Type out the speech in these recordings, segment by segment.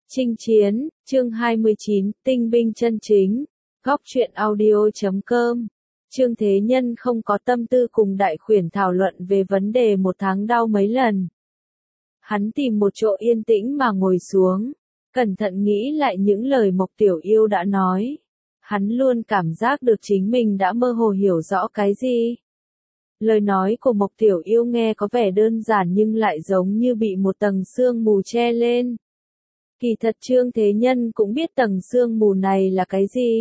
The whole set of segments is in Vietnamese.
Chinh chiến, chương 29, tinh binh chân chính, góc truyện audio.com. Trương Thế Nhân không có tâm tư cùng đại khuyển thảo luận về vấn đề một tháng đau mấy lần. Hắn tìm một chỗ yên tĩnh mà ngồi xuống, cẩn thận nghĩ lại những lời Mộc Tiểu Yêu đã nói. Hắn luôn cảm giác được chính mình đã mơ hồ hiểu rõ cái gì. Lời nói của Mộc Tiểu Yêu nghe có vẻ đơn giản nhưng lại giống như bị một tầng sương mù che lên. Kỳ thật Trương Thế Nhân cũng biết tầng sương mù này là cái gì.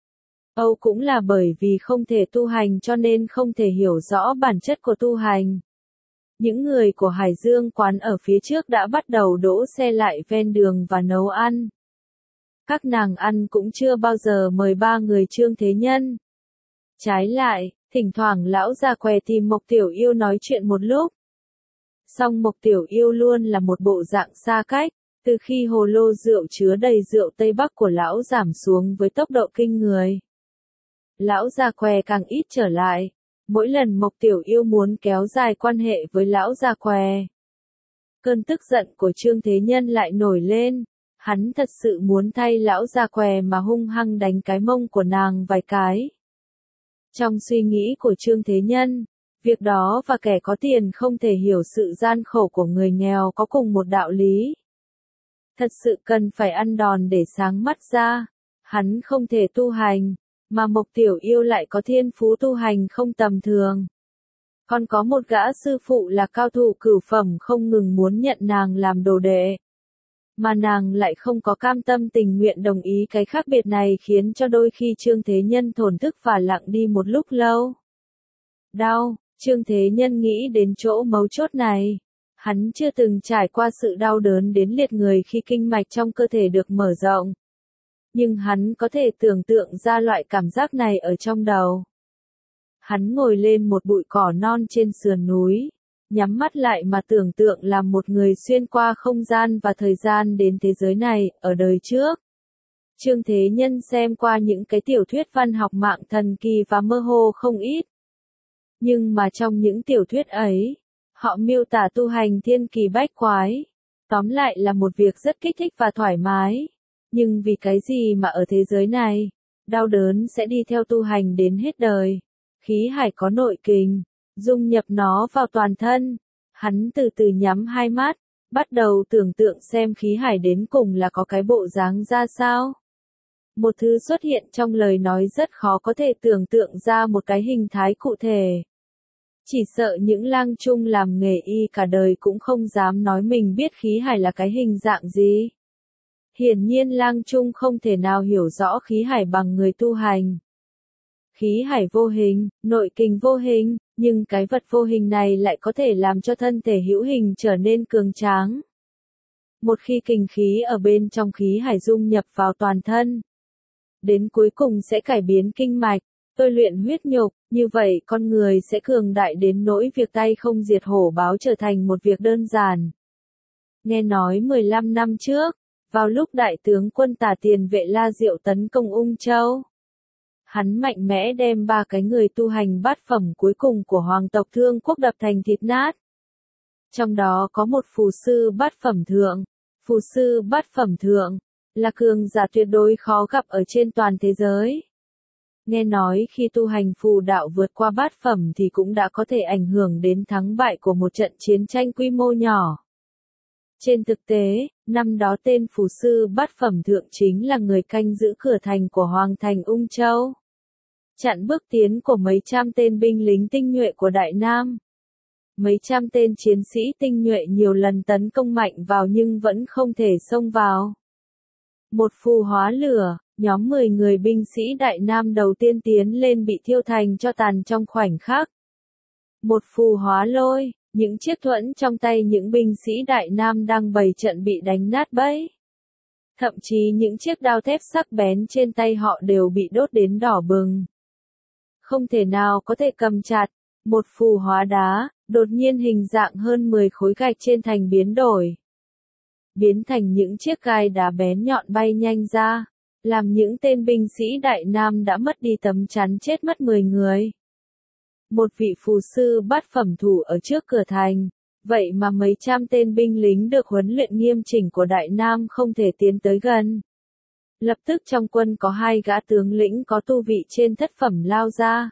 Âu cũng là bởi vì không thể tu hành cho nên không thể hiểu rõ bản chất của tu hành. Những người của Hải Dương quán ở phía trước đã bắt đầu đỗ xe lại ven đường và nấu ăn. Các nàng ăn cũng chưa bao giờ mời ba người Trương Thế Nhân. Trái lại, thỉnh thoảng lão già què tìm Mộc Tiểu Yêu nói chuyện một lúc. Song Mộc Tiểu Yêu luôn là một bộ dạng xa cách. Từ khi hồ lô rượu chứa đầy rượu Tây Bắc của lão giảm xuống với tốc độ kinh người, lão già què càng ít trở lại. Mỗi lần Mộc Tiểu Yêu muốn kéo dài quan hệ với lão già què, cơn tức giận của Trương Thế Nhân lại nổi lên. Hắn thật sự muốn thay lão già què mà hung hăng đánh cái mông của nàng vài cái. Trong suy nghĩ của Trương Thế Nhân, việc đó và kẻ có tiền không thể hiểu sự gian khổ của người nghèo có cùng một đạo lý. Thật sự cần phải ăn đòn để sáng mắt ra. Hắn không thể tu hành, mà Mộc Tiểu Yêu lại có thiên phú tu hành không tầm thường. Còn có một gã sư phụ là cao thủ cửu phẩm không ngừng muốn nhận nàng làm đồ đệ. Mà nàng lại không có cam tâm tình nguyện đồng ý cái khác biệt này khiến cho đôi khi Trương Thế Nhân thổn thức và lặng đi một lúc lâu. Đau, Trương Thế Nhân nghĩ đến chỗ mấu chốt này. Hắn chưa từng trải qua sự đau đớn đến liệt người khi kinh mạch trong cơ thể được mở rộng. Nhưng hắn có thể tưởng tượng ra loại cảm giác này ở trong đầu. Hắn ngồi lên một bụi cỏ non trên sườn núi, nhắm mắt lại mà tưởng tượng là một người xuyên qua không gian và thời gian đến thế giới này, ở đời trước. Trương Thế Nhân xem qua những cái tiểu thuyết văn học mạng thần kỳ và mơ hồ không ít. Nhưng mà trong những tiểu thuyết ấy, họ miêu tả tu hành thiên kỳ bách quái. Tóm lại là một việc rất kích thích và thoải mái. Nhưng vì cái gì mà ở thế giới này, đau đớn sẽ đi theo tu hành đến hết đời. Khí hải có nội kình, dung nhập nó vào toàn thân. Hắn từ từ nhắm hai mắt, bắt đầu tưởng tượng xem khí hải đến cùng là có cái bộ dáng ra sao. Một thứ xuất hiện trong lời nói rất khó có thể tưởng tượng ra một cái hình thái cụ thể. Chỉ sợ những lang trung làm nghề y cả đời cũng không dám nói mình biết khí hải là cái hình dạng gì. Hiển nhiên lang trung không thể nào hiểu rõ khí hải bằng người tu hành. Khí hải vô hình, nội kình vô hình, nhưng cái vật vô hình này lại có thể làm cho thân thể hữu hình trở nên cường tráng. Một khi kình khí ở bên trong khí hải dung nhập vào toàn thân, đến cuối cùng sẽ cải biến kinh mạch, tôi luyện huyết nhục, như vậy con người sẽ cường đại đến nỗi việc tay không diệt hổ báo trở thành một việc đơn giản. Nghe nói 15 năm trước, vào lúc đại tướng quân Tả Tiền Vệ La Diệu tấn công Ung Châu, hắn mạnh mẽ đem ba cái người tu hành bát phẩm cuối cùng của hoàng tộc Thương Quốc đập thành thịt nát. Trong đó có một phù sư bát phẩm thượng. Phù sư bát phẩm thượng là cường giả tuyệt đối khó gặp ở trên toàn thế giới. Nghe nói khi tu hành phù đạo vượt qua bát phẩm thì cũng đã có thể ảnh hưởng đến thắng bại của một trận chiến tranh quy mô nhỏ. Trên thực tế, năm đó tên phù sư bát phẩm thượng chính là người canh giữ cửa thành của Hoàng thành Ung Châu. Chặn bước tiến của mấy trăm tên binh lính tinh nhuệ của Đại Nam. Mấy trăm tên chiến sĩ tinh nhuệ nhiều lần tấn công mạnh vào nhưng vẫn không thể xông vào. Một phù hóa lửa, nhóm 10 người binh sĩ Đại Nam đầu tiên tiến lên bị thiêu thành cho tàn trong khoảnh khắc. Một phù hóa lôi, những chiếc thuẫn trong tay những binh sĩ Đại Nam đang bày trận bị đánh nát bấy. Thậm chí những chiếc đao thép sắc bén trên tay họ đều bị đốt đến đỏ bừng. Không thể nào có thể cầm chặt. Một phù hóa đá, đột nhiên hình dạng hơn 10 khối gạch trên thành biến đổi. Biến thành những chiếc gai đá bén nhọn bay nhanh ra, làm những tên binh sĩ Đại Nam đã mất đi tấm chắn chết mất 10 người. Một vị phù sư bát phẩm thủ ở trước cửa thành, Vậy mà mấy trăm tên binh lính được huấn luyện nghiêm chỉnh của Đại Nam không thể tiến tới gần. Lập tức trong quân có 2 gã tướng lĩnh có tu vị trên thất phẩm lao ra.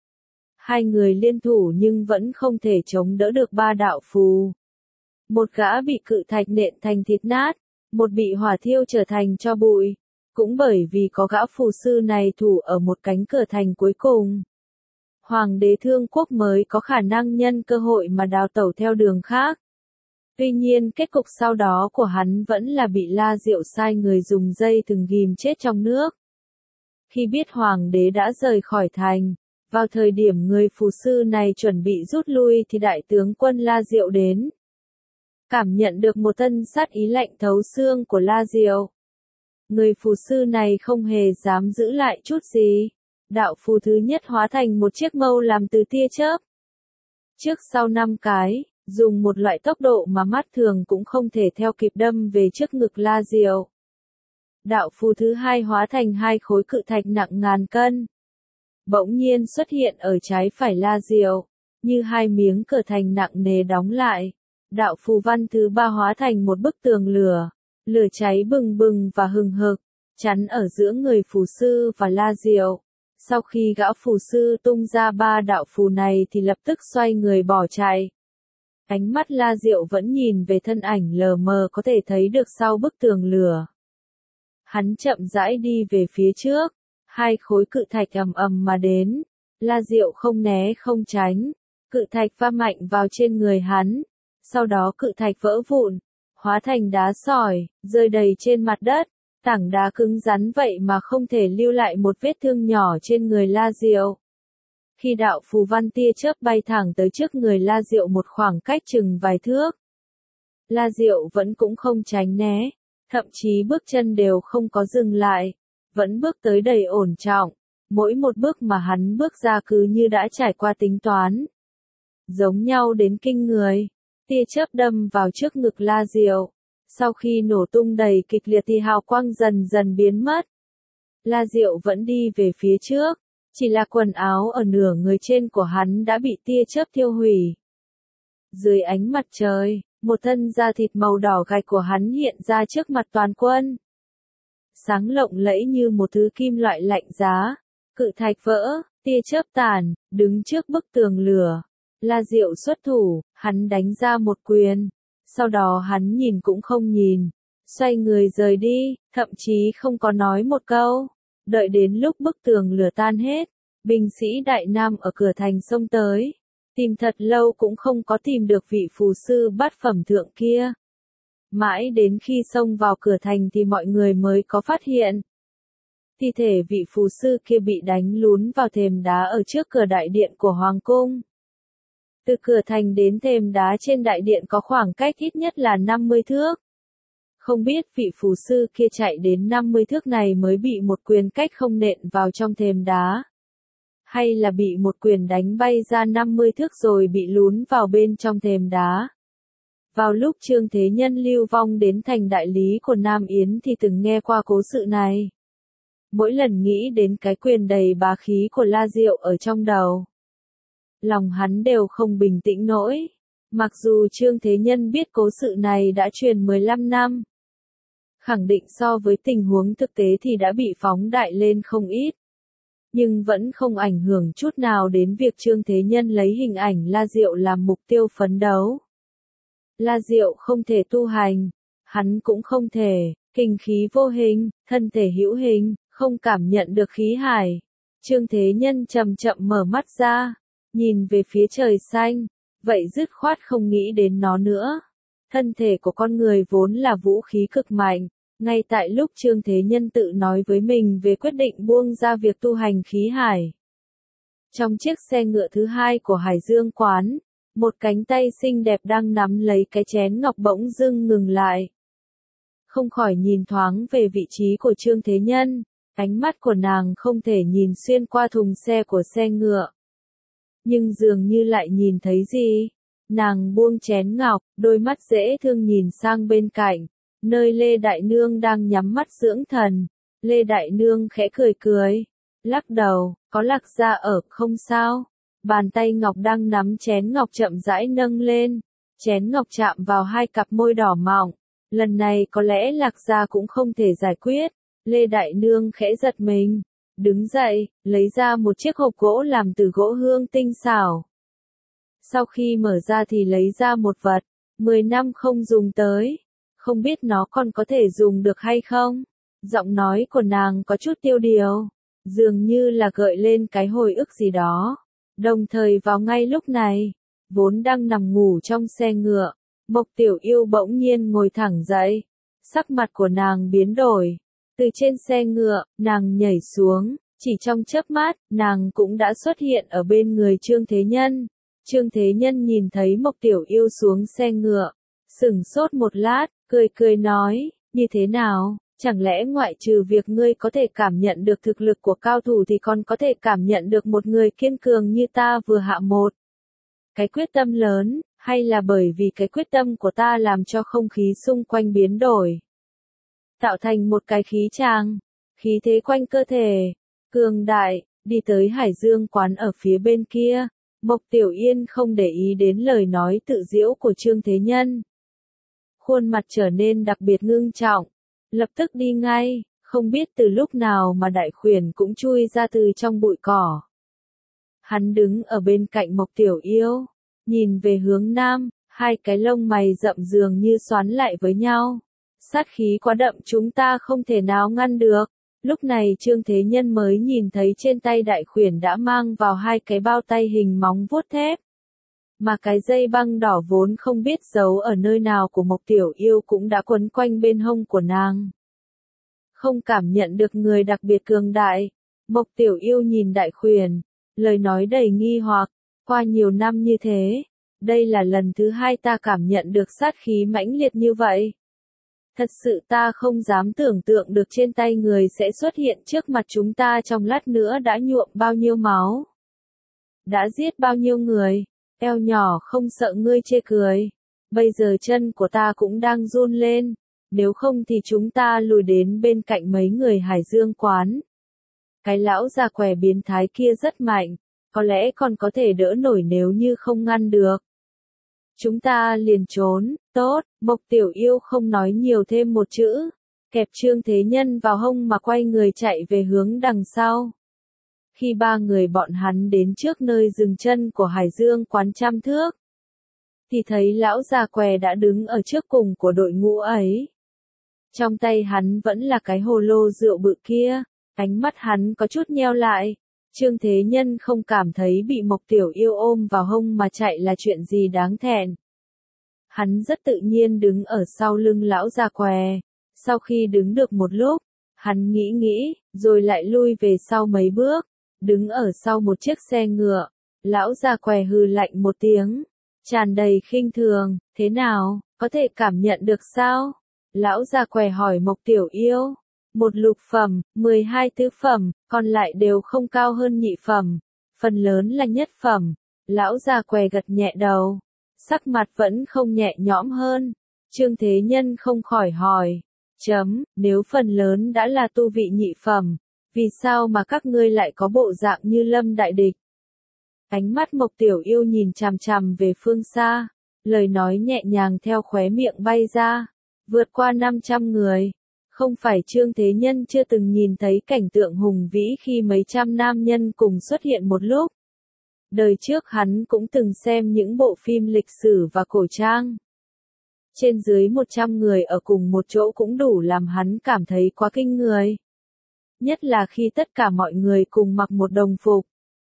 2 người liên thủ nhưng vẫn không thể chống đỡ được 3 đạo phù. Một gã bị cự thạch nện thành thịt nát, một bị hỏa thiêu trở thành tro bụi. Cũng bởi vì có gã phù sư này thủ ở một cánh cửa thành cuối cùng. Hoàng đế Thương Quốc mới có khả năng nhân cơ hội mà đào tẩu theo đường khác. Tuy nhiên kết cục sau đó của hắn vẫn là bị La Diệu sai người dùng dây thừng ghìm chết trong nước. Khi biết hoàng đế đã rời khỏi thành, vào thời điểm người phù sư này chuẩn bị rút lui thì đại tướng quân La Diệu đến. Cảm nhận được một thân sát ý lạnh thấu xương của La Diệu. Người phù sư này không hề dám giữ lại chút gì. Đạo phù thứ nhất hóa thành một chiếc mâu làm từ tia chớp. Trước sau 5 cái, dùng một loại tốc độ mà mắt thường cũng không thể theo kịp đâm về trước ngực La Diệu. Đạo phù thứ hai hóa thành 2 khối cự thạch nặng ngàn cân. Bỗng nhiên xuất hiện ở trái phải La Diệu, như 2 miếng cửa thành nặng nề đóng lại. Đạo phù văn thứ 3 hóa thành một bức tường lửa, lửa cháy bừng bừng và hừng hực, chắn ở giữa người phù sư và La Diệu. Sau khi gã phù sư tung ra 3 đạo phù này thì lập tức xoay người bỏ chạy. Ánh mắt La Diệu vẫn nhìn về thân ảnh lờ mờ có thể thấy được sau bức tường lửa. Hắn chậm rãi đi về phía trước, 2 khối cự thạch ầm ầm mà đến. La Diệu không né không tránh, cự thạch va mạnh vào trên người hắn. Sau đó cự thạch vỡ vụn, hóa thành đá sỏi, rơi đầy trên mặt đất. Tảng đá cứng rắn vậy mà không thể lưu lại một vết thương nhỏ trên người La Diệu. Khi đạo phù văn tia chớp bay thẳng tới trước người La Diệu một khoảng cách chừng vài thước. La Diệu vẫn cũng không tránh né, thậm chí bước chân đều không có dừng lại, vẫn bước tới đầy ổn trọng. Mỗi một bước mà hắn bước ra cứ như đã trải qua tính toán. Giống nhau đến kinh người, tia chớp đâm vào trước ngực La Diệu. Sau khi nổ tung đầy kịch liệt thì hào quang dần dần biến mất. La Diệu vẫn đi về phía trước, chỉ là quần áo ở nửa người trên của hắn đã bị tia chớp thiêu hủy. Dưới ánh mặt trời, một thân da thịt màu đỏ gạch của hắn hiện ra trước mặt toàn quân. Sáng lộng lẫy như một thứ kim loại lạnh giá, cự thạch vỡ, tia chớp tàn, đứng trước bức tường lửa. La Diệu xuất thủ, hắn đánh ra một quyền. Sau đó hắn nhìn cũng không nhìn, xoay người rời đi, thậm chí không có nói một câu. Đợi đến lúc bức tường lửa tan hết, binh sĩ Đại Nam ở cửa thành xông tới. Tìm thật lâu cũng không có tìm được vị phù sư bát phẩm thượng kia. Mãi đến khi xông vào cửa thành thì mọi người mới có phát hiện. Thi thể vị phù sư kia bị đánh lún vào thềm đá ở trước cửa đại điện của Hoàng cung. Từ cửa thành đến thềm đá trên đại điện có khoảng cách ít nhất là 50 thước. Không biết vị phù sư kia chạy đến 50 thước này mới bị một quyền cách không nện vào trong thềm đá. Hay là bị một quyền đánh bay ra 50 thước rồi bị lún vào bên trong thềm đá. Vào lúc Trương Thế Nhân lưu vong đến thành đại lý của Nam Yến thì từng nghe qua cố sự này. Mỗi lần nghĩ đến cái quyền đầy bá khí của La Diệu ở trong đầu, lòng hắn đều không bình tĩnh nổi. Mặc dù Trương Thế Nhân biết cố sự này đã truyền 15 năm, khẳng định so với tình huống thực tế thì đã bị phóng đại lên không ít, nhưng vẫn không ảnh hưởng chút nào đến việc Trương Thế Nhân lấy hình ảnh La Diệu làm mục tiêu phấn đấu. La Diệu không thể tu hành, hắn cũng không thể, kinh khí vô hình, thân thể hữu hình, không cảm nhận được khí hải. Trương Thế Nhân chậm chậm mở mắt ra, nhìn về phía trời xanh, vậy dứt khoát không nghĩ đến nó nữa. Thân thể của con người vốn là vũ khí cực mạnh, ngay tại lúc Trương Thế Nhân tự nói với mình về quyết định buông ra việc tu hành khí hải. Trong chiếc xe ngựa thứ hai của Hải Dương quán, một cánh tay xinh đẹp đang nắm lấy cái chén ngọc bỗng dưng ngừng lại. Không khỏi nhìn thoáng về vị trí của Trương Thế Nhân, ánh mắt của nàng không thể nhìn xuyên qua thùng xe của xe ngựa. Nhưng dường như lại nhìn thấy gì. Nàng buông chén ngọc, đôi mắt dễ thương nhìn sang bên cạnh, nơi Lê Đại Nương đang nhắm mắt dưỡng thần. Lê Đại Nương khẽ cười cười, lắc đầu, có Lạc Gia ở, không sao. Bàn tay ngọc đang nắm chén ngọc chậm rãi nâng lên, Chén ngọc chạm vào hai cặp môi đỏ mọng. Lần này có lẽ Lạc Gia cũng không thể giải quyết. Lê Đại Nương khẽ giật mình. Đứng dậy, lấy ra một chiếc hộp gỗ làm từ gỗ hương tinh xảo. Sau khi mở ra thì lấy ra một vật. 10 năm không dùng tới. Không biết nó còn có thể dùng được hay không? Giọng nói của nàng có chút tiêu điều. Dường như là gợi lên cái hồi ức gì đó. Đồng thời vào ngay lúc này, vốn đang nằm ngủ trong xe ngựa, Mộc Tiểu Yêu bỗng nhiên ngồi thẳng dậy. Sắc mặt của nàng biến đổi. Từ trên xe ngựa, nàng nhảy xuống, chỉ trong chớp mắt, nàng cũng đã xuất hiện ở bên người Trương Thế Nhân. Trương Thế Nhân nhìn thấy Mộc Tiểu Yêu xuống xe ngựa, sững sốt một lát, cười cười nói, như thế nào, chẳng lẽ ngoại trừ việc ngươi có thể cảm nhận được thực lực của cao thủ thì còn có thể cảm nhận được một người kiên cường như ta vừa hạ một cái quyết tâm lớn, hay là bởi vì cái quyết tâm của ta làm cho không khí xung quanh biến đổi, tạo thành một cái khí tràng, khí thế quanh cơ thể, cường đại, đi tới Hải Dương quán ở phía bên kia. Mộc Tiểu Yên không để ý đến lời nói tự giễu của Trương Thế Nhân. Khuôn mặt trở nên đặc biệt ngưng trọng, lập tức đi ngay, không biết từ lúc nào mà Đại Khuyển cũng chui ra từ trong bụi cỏ. Hắn đứng ở bên cạnh Mộc Tiểu Yêu, nhìn về hướng nam, hai cái lông mày rậm dường như xoắn lại với nhau. Sát khí quá đậm chúng ta không thể nào ngăn được. Lúc này Trương Thế Nhân mới nhìn thấy trên tay Đại Khuyển đã mang vào hai cái bao tay hình móng vuốt thép. Mà cái dây băng đỏ vốn không biết giấu ở nơi nào của Mộc Tiểu Yêu cũng đã quấn quanh bên hông của nàng. Không cảm nhận được người đặc biệt cường đại. Mộc Tiểu Yêu nhìn Đại Khuyển, lời nói đầy nghi hoặc, qua nhiều năm như thế, đây là lần thứ hai ta cảm nhận được sát khí mãnh liệt như vậy. Thật sự ta không dám tưởng tượng được trên tay người sẽ xuất hiện trước mặt chúng ta trong lát nữa đã nhuộm bao nhiêu máu. Đã giết bao nhiêu người, eo nhỏ không sợ ngươi chê cười. Bây giờ chân của ta cũng đang run lên, nếu không thì chúng ta lùi đến bên cạnh mấy người Hải Dương quán. Cái lão già què biến thái kia rất mạnh, có lẽ còn có thể đỡ nổi nếu như không ngăn được. Chúng ta liền trốn, tốt, Mộc Tiểu Yêu không nói nhiều thêm một chữ, kẹp Trương Thế Nhân vào hông mà quay người chạy về hướng đằng sau. Khi ba người bọn hắn đến trước nơi dừng chân của Hải Dương quán trăm thước, thì thấy lão già què đã đứng ở trước cùng của đội ngũ ấy. Trong tay hắn vẫn là cái hồ lô rượu bự kia, ánh mắt hắn có chút nheo lại. Trương Thế Nhân không cảm thấy bị Mộc Tiểu Yêu ôm vào hông mà chạy là chuyện gì đáng thẹn. Hắn rất tự nhiên đứng ở sau lưng lão già què. Sau khi đứng được một lúc, hắn nghĩ, rồi lại lui về sau mấy bước, đứng ở sau một chiếc xe ngựa. Lão già què hừ lạnh một tiếng, tràn đầy khinh thường, thế nào, có thể cảm nhận được sao? Lão già què hỏi Mộc Tiểu Yêu. Một lục phẩm, 12 tứ phẩm, còn lại đều không cao hơn nhị phẩm, phần lớn là nhất phẩm. Lão già què gật nhẹ đầu, sắc mặt vẫn không nhẹ nhõm hơn. Trương Thế Nhân không khỏi hỏi, nếu phần lớn đã là tu vị nhị phẩm, vì sao mà các ngươi lại có bộ dạng như lâm đại địch? Ánh mắt Mộc Tiểu Yêu nhìn chằm chằm về phương xa, lời nói nhẹ nhàng theo khóe miệng bay ra, vượt qua 500 người. Không phải Trương Thế Nhân chưa từng nhìn thấy cảnh tượng hùng vĩ khi mấy trăm nam nhân cùng xuất hiện một lúc. Đời trước hắn cũng từng xem những bộ phim lịch sử và cổ trang. Trên dưới 100 người ở cùng một chỗ cũng đủ làm hắn cảm thấy quá kinh người. Nhất là khi tất cả mọi người cùng mặc một đồng phục.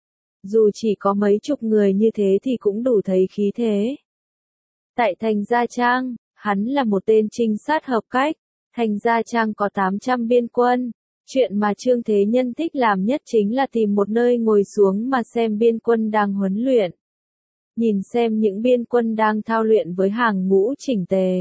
Dù chỉ có mấy chục người như thế thì cũng đủ thấy khí thế. Tại thành Gia Trang, hắn là một tên trinh sát hợp cách. Thành Gia Trang có 800 biên quân. Chuyện mà Trương Thế Nhân thích làm nhất chính là tìm một nơi ngồi xuống mà xem biên quân đang huấn luyện. Nhìn xem những biên quân đang thao luyện với hàng ngũ chỉnh tề.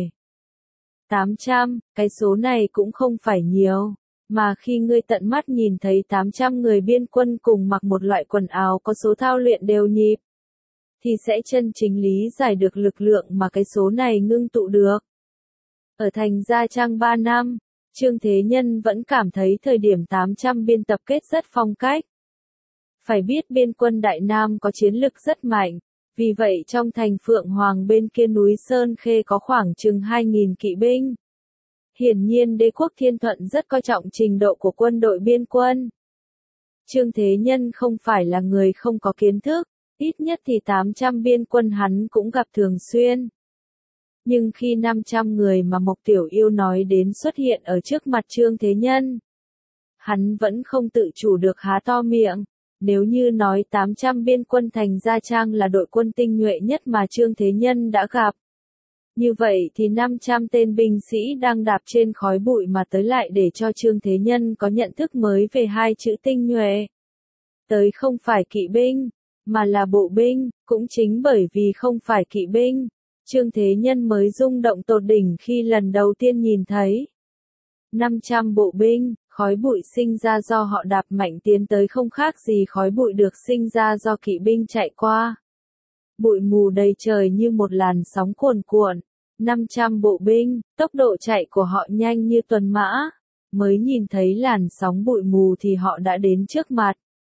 800, cái số này cũng không phải nhiều. Mà khi ngươi tận mắt nhìn thấy 800 người biên quân cùng mặc một loại quần áo có số thao luyện đều nhịp, thì sẽ chân chính lý giải được lực lượng mà cái số này ngưng tụ được. Ở thành Gia Trang 3 năm, Trương Thế Nhân vẫn cảm thấy thời điểm 800 biên tập kết rất phong cách. Phải biết biên quân Đại Nam có chiến lực rất mạnh, Vì vậy trong thành Phượng Hoàng bên kia núi Sơn Khê có khoảng chừng 2.000 kỵ binh. Hiển nhiên đế quốc Thiên Thuận rất coi trọng trình độ của quân đội biên quân. Trương Thế Nhân không phải là người không có kiến thức, ít nhất thì 800 biên quân hắn cũng gặp thường xuyên. Nhưng khi 500 người mà Mộc Tiểu Yêu nói đến xuất hiện ở trước mặt Trương Thế Nhân, hắn vẫn không tự chủ được há to miệng. Nếu như nói 800 biên quân thành Gia Trang là đội quân tinh nhuệ nhất mà Trương Thế Nhân đã gặp, như vậy thì 500 tên binh sĩ đang đạp trên khói bụi mà tới lại để cho Trương Thế Nhân có nhận thức mới về hai chữ tinh nhuệ. Tới không phải kỵ binh, mà là bộ binh, cũng chính bởi vì không phải kỵ binh, Trương Thế Nhân mới rung động tột đỉnh khi lần đầu tiên nhìn thấy 500 bộ binh. Khói bụi sinh ra do họ đạp mạnh tiến tới không khác gì khói bụi được sinh ra do kỵ binh chạy qua. Bụi mù đầy trời như một làn sóng cuồn cuộn. 500 bộ binh, tốc độ chạy của họ nhanh như tuần mã. Mới nhìn thấy làn sóng bụi mù thì họ đã đến trước mặt.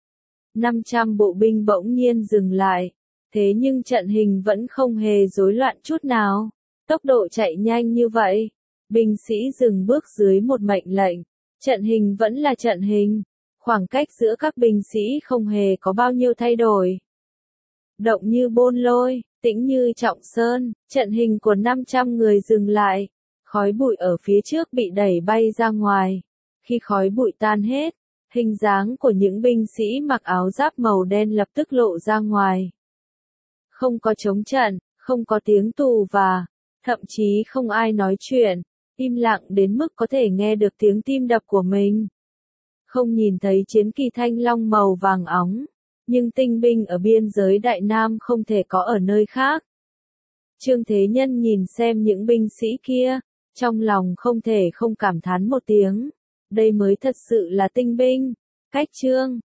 500 bộ binh bỗng nhiên dừng lại. Thế nhưng trận hình vẫn không hề rối loạn chút nào. Tốc độ chạy nhanh như vậy. Binh sĩ dừng bước dưới một mệnh lệnh. Trận hình vẫn là trận hình, khoảng cách giữa các binh sĩ không hề có bao nhiêu thay đổi. Động như bôn lôi, tĩnh như trọng sơn, trận hình của 500 người dừng lại, khói bụi ở phía trước bị đẩy bay ra ngoài. Khi khói bụi tan hết, hình dáng của những binh sĩ mặc áo giáp màu đen lập tức lộ ra ngoài. Không có chống trận, không có tiếng tù và, thậm chí không ai nói chuyện. Im lặng đến mức có thể nghe được tiếng tim đập của mình. Không nhìn thấy chiến kỳ thanh long màu vàng óng, nhưng tinh binh ở biên giới Đại Nam không thể có ở nơi khác. Trương Thế Nhân nhìn xem những binh sĩ kia, trong lòng không thể không cảm thán một tiếng. Đây mới thật sự là tinh binh. Cách Trương